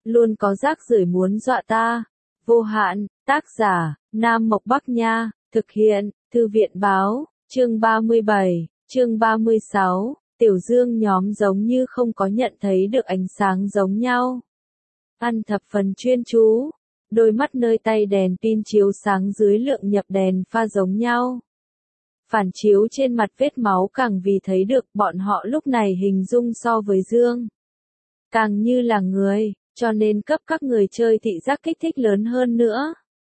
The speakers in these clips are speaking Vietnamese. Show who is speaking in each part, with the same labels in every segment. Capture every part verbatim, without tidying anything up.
Speaker 1: luôn có rác rưởi muốn dọa ta. Vô hạn, tác giả, Nam Mộc Bắc Nha, thực hiện, Thư viện Báo, chương ba mươi bảy, chương ba mươi sáu, Tiểu Dương nhóm giống như không có nhận thấy được ánh sáng giống nhau. Ăn thập phần chuyên chú, đôi mắt nơi tay đèn pin chiếu sáng dưới lượng nhập đèn pha giống nhau. Phản chiếu trên mặt vết máu càng vì thấy được bọn họ lúc này hình dung so với Dương. Càng như là người, cho nên cấp các người chơi thị giác kích thích lớn hơn nữa.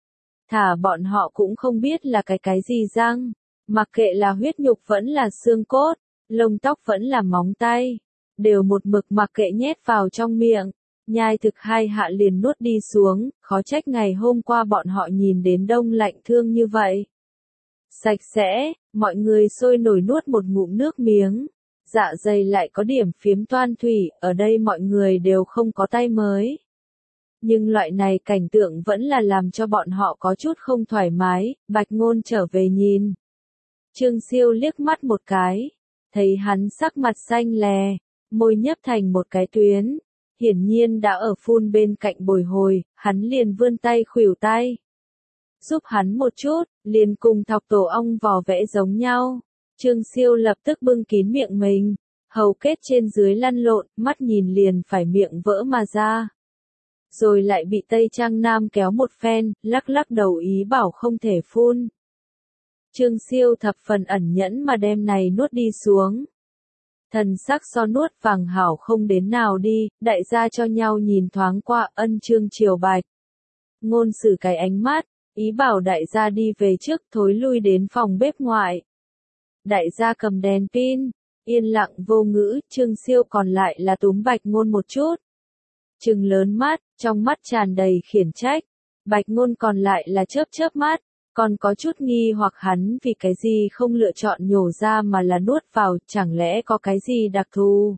Speaker 1: Thả bọn họ cũng không biết là cái cái gì răng, mặc kệ là huyết nhục vẫn là xương cốt, lông tóc vẫn là móng tay, đều một mực mặc kệ nhét vào trong miệng, nhai thực hai hạ liền nuốt đi xuống, khó trách ngày hôm qua bọn họ nhìn đến đông lạnh thương như vậy. Sạch sẽ, mọi người sôi nổi nuốt một ngụm nước miếng, dạ dày lại có điểm phiếm toan thủy, ở đây mọi người đều không có tay mới. Nhưng loại này cảnh tượng vẫn là làm cho bọn họ có chút không thoải mái, Bạch Ngôn trở về nhìn. Trương Siêu liếc mắt một cái, thấy hắn sắc mặt xanh lè, môi nhấp thành một cái tuyến, hiển nhiên đã ở phun bên cạnh bồi hồi, hắn liền vươn tay khuỷu tay. Giúp hắn một chút, liền cùng thọc tổ ong vò vẽ giống nhau. Trương Siêu lập tức bưng kín miệng mình, hầu kết trên dưới lăn lộn, mắt nhìn liền phải miệng vỡ mà ra. Rồi lại bị Tây Trang Nam kéo một phen, lắc lắc đầu ý bảo không thể phun. Trương Siêu thập phần ẩn nhẫn mà đem này nuốt đi xuống. Thần sắc so nuốt vàng hảo không đến nào đi, đại gia cho nhau nhìn thoáng qua ân Trương Triều Bạch. Ngôn xử cái ánh mắt, ý bảo đại gia đi về trước thối lui đến phòng bếp ngoại. Đại gia cầm đèn pin, yên lặng vô ngữ, Trương Siêu còn lại là túm Bạch Ngôn một chút. Trừng lớn mắt, trong mắt tràn đầy khiển trách. Bạch Ngôn còn lại là chớp chớp mắt, còn có chút nghi hoặc hắn vì cái gì không lựa chọn nhổ ra mà là nuốt vào, chẳng lẽ có cái gì đặc thù.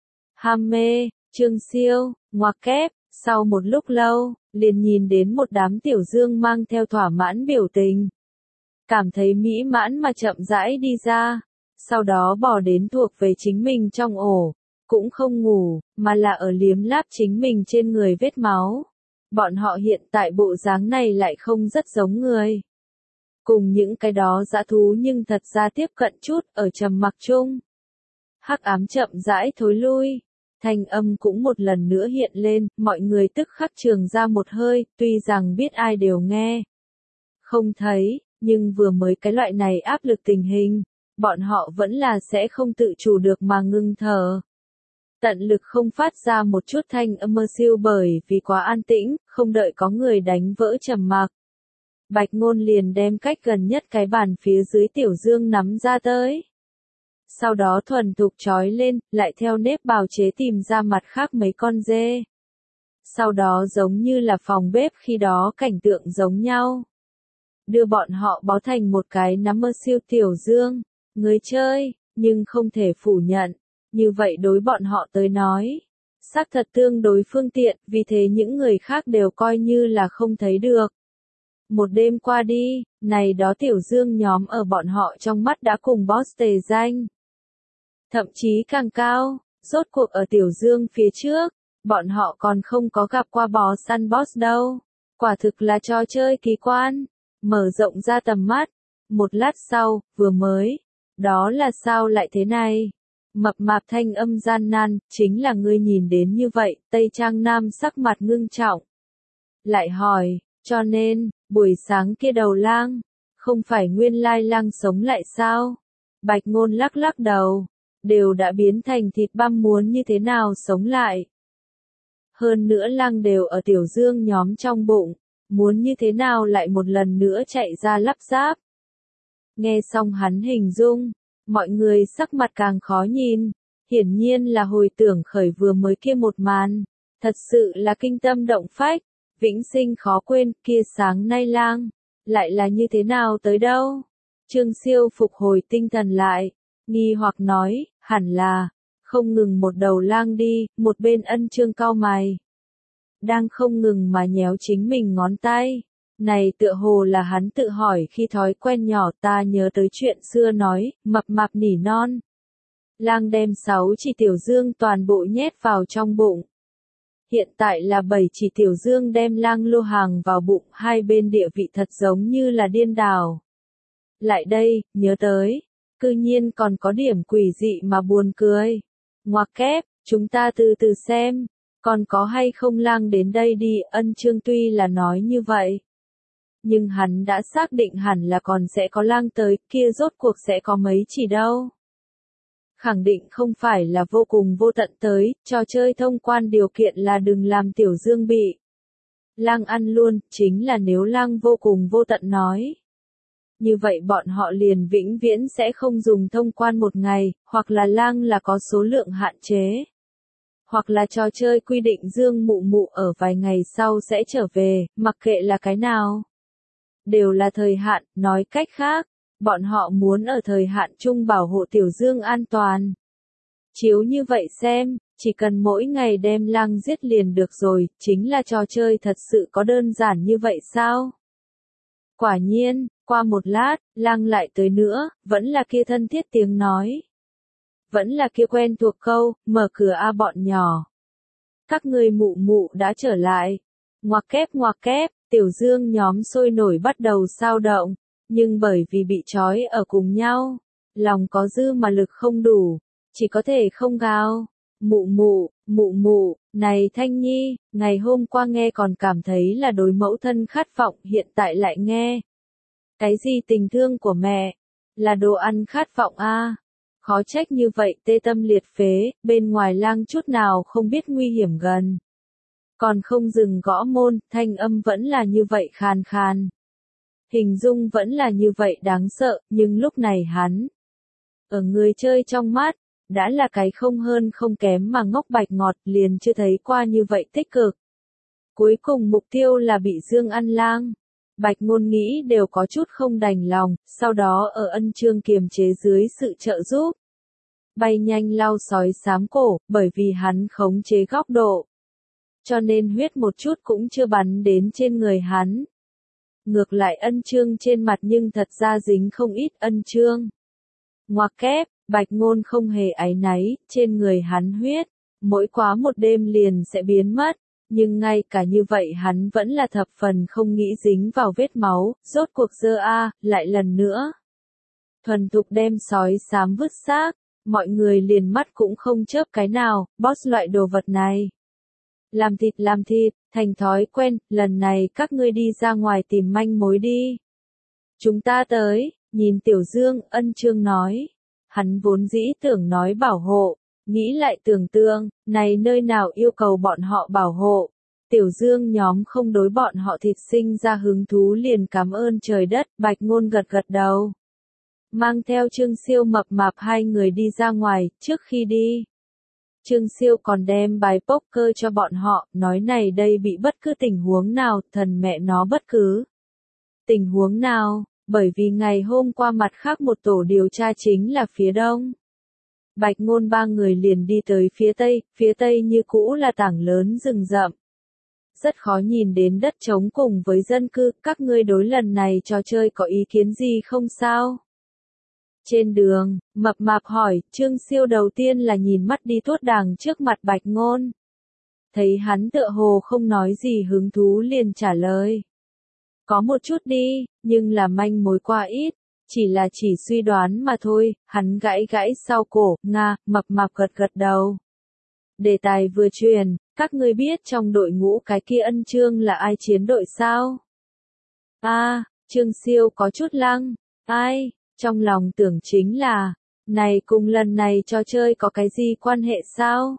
Speaker 1: Ham mê, Trương Siêu, ngoặc kép, sau một lúc lâu, liền nhìn đến một đám Tiểu Dương mang theo thỏa mãn biểu tình. Cảm thấy mỹ mãn mà chậm rãi đi ra, sau đó bỏ đến thuộc về chính mình trong ổ, cũng không ngủ, mà là ở liếm láp chính mình trên người vết máu. Bọn họ hiện tại bộ dáng này lại không rất giống người. Cùng những cái đó dã thú nhưng thật ra tiếp cận chút ở trầm mặc chung. Hắc ám chậm rãi thối lui, thanh âm cũng một lần nữa hiện lên, mọi người tức khắc trường ra một hơi, tuy rằng biết ai đều nghe. Không thấy, nhưng vừa mới cái loại này áp lực tình hình, bọn họ vẫn là sẽ không tự chủ được mà ngưng thở. Tận lực không phát ra một chút thanh âm mơ siêu bởi vì quá an tĩnh, không đợi có người đánh vỡ trầm mặc. Bạch Ngôn liền đem cách gần nhất cái bàn phía dưới Tiểu Dương nắm ra tới. Sau đó thuần thục trói lên, lại theo nếp bào chế tìm ra mặt khác mấy con dê. Sau đó giống như là phòng bếp khi đó cảnh tượng giống nhau. Đưa bọn họ bó thành một cái nắm mơ siêu Tiểu Dương, người chơi, nhưng không thể phủ nhận. Như vậy đối bọn họ tới nói, xác thật tương đối phương tiện, vì thế những người khác đều coi như là không thấy được. Một đêm qua đi, này đó Tiểu Dương nhóm ở bọn họ trong mắt đã cùng boss tề danh. Thậm chí càng cao, rốt cuộc ở Tiểu Dương phía trước, bọn họ còn không có gặp qua bò săn boss đâu. Quả thực là trò chơi kỳ quan, mở rộng ra tầm mắt. Một lát sau, vừa mới, đó là sao lại thế này? Mập mạp thanh âm gian nan, chính là ngươi nhìn đến như vậy, Tây Trang Nam sắc mặt ngưng trọng. Lại hỏi, cho nên, buổi sáng kia đầu lang, không phải nguyên lai lang sống lại sao? Bạch Ngôn lắc lắc đầu, đều đã biến thành thịt băm muốn như thế nào sống lại. Hơn nữa lang đều ở Tiểu Dương nhóm trong bụng, muốn như thế nào lại một lần nữa chạy ra lắp ráp. Nghe xong hắn hình dung, mọi người sắc mặt càng khó nhìn, hiển nhiên là hồi tưởng khởi vừa mới kia một màn, thật sự là kinh tâm động phách, vĩnh sinh khó quên, kia sáng nay lang, lại là như thế nào tới đâu? Trương Siêu phục hồi tinh thần lại, nghi hoặc nói, hẳn là, không ngừng một đầu lang đi, một bên Ân Trương cau mày. Đang không ngừng mà nhéo chính mình ngón tay. Này tựa hồ là hắn tự hỏi khi thói quen nhỏ, ta nhớ tới chuyện xưa nói, mập mạp nỉ non. Lang đem sáu chỉ Tiểu Dương toàn bộ nhét vào trong bụng. Hiện tại là bảy chỉ Tiểu Dương đem Lang Lô hàng vào bụng, hai bên địa vị thật giống như là điên đảo. Lại đây, nhớ tới, cư nhiên còn có điểm quỷ dị mà buồn cười. Ngoặc kép, chúng ta từ từ xem, còn có hay không Lang đến đây đi, Ân Chương tuy là nói như vậy. Nhưng hắn đã xác định hẳn là còn sẽ có Lang tới, kia rốt cuộc sẽ có mấy chỉ đâu. Khẳng định không phải là vô cùng vô tận tới, trò chơi thông quan điều kiện là đừng làm Tiểu Dương bị Lang ăn luôn, chính là nếu Lang vô cùng vô tận nói. Như vậy bọn họ liền vĩnh viễn sẽ không dùng thông quan một ngày, hoặc là Lang là có số lượng hạn chế. Hoặc là trò chơi quy định Dương Mụ Mụ ở vài ngày sau sẽ trở về, mặc kệ là cái nào. Đều là thời hạn, nói cách khác, bọn họ muốn ở thời hạn chung bảo hộ Tiểu Dương an toàn. Chiếu như vậy xem, chỉ cần mỗi ngày đem Lang giết liền được rồi, chính là trò chơi thật sự có đơn giản như vậy sao? Quả nhiên, qua một lát, Lang lại tới nữa, vẫn là kia thân thiết tiếng nói. Vẫn là kia quen thuộc câu, mở cửa a bọn nhỏ. Các người mụ mụ đã trở lại. Ngoặc kép ngoặc kép, Tiểu Dương nhóm sôi nổi bắt đầu sao động, nhưng bởi vì bị trói ở cùng nhau, lòng có dư mà lực không đủ, chỉ có thể không gào. Mụ mụ, mụ mụ, này Thanh Nhi, ngày hôm qua nghe còn cảm thấy là đối mẫu thân khát vọng, hiện tại lại nghe. Cái gì tình thương của mẹ? Là đồ ăn khát vọng a à? Khó trách như vậy tê tâm liệt phế, bên ngoài Lang chút nào không biết nguy hiểm gần. Còn không dừng gõ môn, thanh âm vẫn là như vậy khàn khàn. Hình dung vẫn là như vậy đáng sợ, nhưng lúc này hắn, ở người chơi trong mắt, đã là cái không hơn không kém mà ngốc bạch ngọt, liền chưa thấy qua như vậy tích cực. Cuối cùng mục tiêu là bị Dương ăn Lang. Bạch Ngôn nghĩ đều có chút không đành lòng, sau đó ở Ân Chương kiềm chế dưới sự trợ giúp. Bay nhanh lau sói xám cổ, bởi vì hắn khống chế góc độ. Cho nên huyết một chút cũng chưa bắn đến trên người hắn. Ngược lại Ân Chương trên mặt nhưng thật ra dính không ít Ân Chương. Ngoặc kép, Bạch Ngôn không hề áy náy, trên người hắn huyết, mỗi quá một đêm liền sẽ biến mất. Nhưng ngay cả như vậy hắn vẫn là thập phần không nghĩ dính vào vết máu, rốt cuộc dơ a, lại lần nữa. Thuần thục đem sói xám vứt xác, mọi người liền mắt cũng không chớp cái nào, boss loại đồ vật này. Làm thịt làm thịt, thành thói quen, lần này các ngươi đi ra ngoài tìm manh mối đi. Chúng ta tới, nhìn Tiểu Dương, Ân Chương nói. Hắn vốn dĩ tưởng nói bảo hộ. Nghĩ lại tưởng tượng, này nơi nào yêu cầu bọn họ bảo hộ. Tiểu Dương nhóm không đối bọn họ thịt sinh ra hứng thú liền cảm ơn trời đất, Bạch Ngôn gật gật đầu. Mang theo Trương Siêu mập mạp hai người đi ra ngoài, trước khi đi. Trương Siêu còn đem bài poker cho bọn họ, nói này đây bị bất cứ tình huống nào, thần mẹ nó bất cứ. Tình huống nào, bởi vì ngày hôm qua mặt khác một tổ điều tra chính là phía đông. Bạch Ngôn ba người liền đi tới phía tây, phía tây như cũ là tảng lớn rừng rậm. Rất khó nhìn đến đất trống cùng với dân cư, các ngươi đối lần này trò chơi có ý kiến gì không sao? Trên đường, mập mạp hỏi, Trương Siêu đầu tiên là nhìn mắt đi tuốt đàng trước mặt Bạch Ngôn. Thấy hắn tựa hồ không nói gì hứng thú liền trả lời. Có một chút đi, nhưng là manh mối quá ít. Chỉ là chỉ suy đoán mà thôi, hắn gãi gãi sau cổ, nga, mập mạp gật gật đầu. Đề tài vừa truyền, các ngươi biết trong đội ngũ cái kia Ân Chương là ai chiến đội sao? A, à, Trương Siêu có chút lăng, ai, trong lòng tưởng chính là, này cùng lần này trò chơi có cái gì quan hệ sao?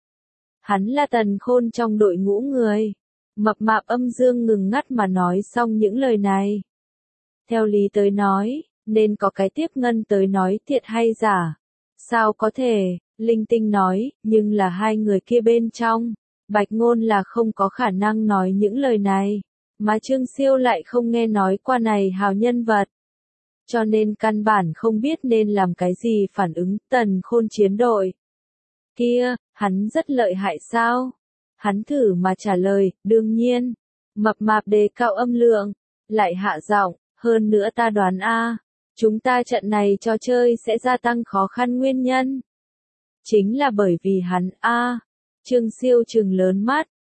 Speaker 1: Hắn là Tần Khôn trong đội ngũ người. Mập mạp âm dương ngừng ngắt mà nói xong những lời này. Theo lý tới nói, nên có cái tiếp ngân tới nói thiệt hay giả. Sao có thể, linh tinh nói, nhưng là hai người kia bên trong. Bạch Ngôn là không có khả năng nói những lời này. Mà Trương Siêu lại không nghe nói qua này hào nhân vật. Cho nên căn bản không biết nên làm cái gì phản ứng. Tần Khôn chiến đội. Kia, hắn rất lợi hại sao? Hắn thử mà trả lời, đương nhiên. Mập mạp đề cao âm lượng. Lại hạ giọng, hơn nữa ta đoán a, chúng ta trận này trò chơi sẽ gia tăng khó khăn nguyên nhân. Chính là bởi vì hắn a. Trương Siêu trừng lớn mắt,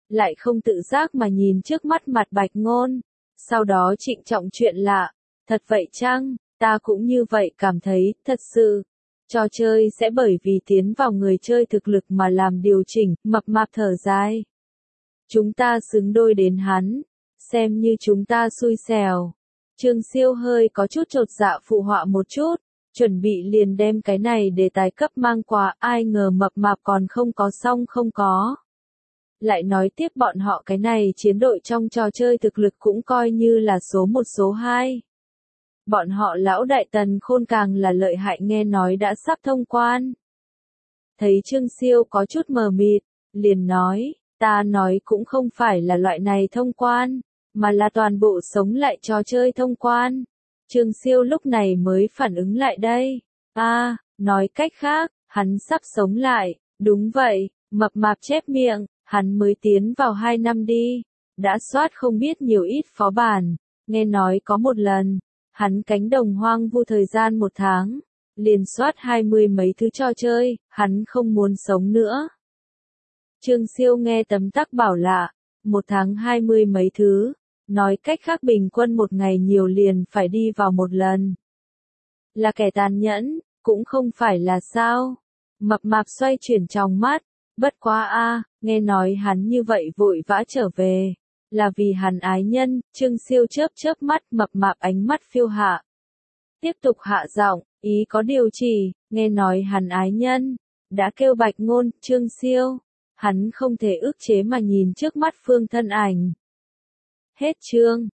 Speaker 1: lại không tự giác mà nhìn trước mắt mặt Bạch Ngôn. Sau đó trịnh trọng chuyện lạ, thật vậy chăng, ta cũng như vậy cảm thấy, thật sự. Trò chơi sẽ bởi vì tiến vào người chơi thực lực mà làm điều chỉnh, mập mạp thở dài. Chúng ta xứng đôi đến hắn, xem như chúng ta xui xẻo. Trương Siêu hơi có chút chột dạ phụ họa một chút, chuẩn bị liền đem cái này để tài cấp mang qua, ai ngờ mập mạp còn không có xong không có. Lại nói tiếp bọn họ cái này chiến đội trong trò chơi thực lực cũng coi như là số một số hai. Bọn họ lão đại Tần Khôn càng là lợi hại, nghe nói đã sắp thông quan. Thấy Trương Siêu có chút mờ mịt, liền nói, ta nói cũng không phải là loại này thông quan, mà là toàn bộ sống lại trò chơi thông quan. Trương Siêu lúc này mới phản ứng lại đây. A, à, nói cách khác, hắn sắp sống lại, đúng vậy, mập mạp chép miệng, hắn mới tiến vào hai năm đi, đã soát không biết nhiều ít phó bản, nghe nói có một lần, hắn cánh đồng hoang vu thời gian một tháng, liền soát hai mươi mấy thứ trò chơi, hắn không muốn sống nữa. Trương Siêu nghe tấm tắc bảo lạ, một tháng hai mươi mấy thứ, nói cách khác bình quân một ngày nhiều liền phải đi vào một lần. Là kẻ tàn nhẫn, cũng không phải là sao. Mập mạp xoay chuyển trong mắt, bất quá a, nghe nói hắn như vậy vội vã trở về, là vì hắn ái nhân. Trương Siêu chớp chớp mắt, mập mạp ánh mắt phiêu hạ. Tiếp tục hạ giọng, ý có điều chỉ, nghe nói hắn ái nhân, đã kêu Bạch Ngôn. Trương Siêu, hắn không thể ức chế mà nhìn trước mắt phương thân ảnh. Hết chương.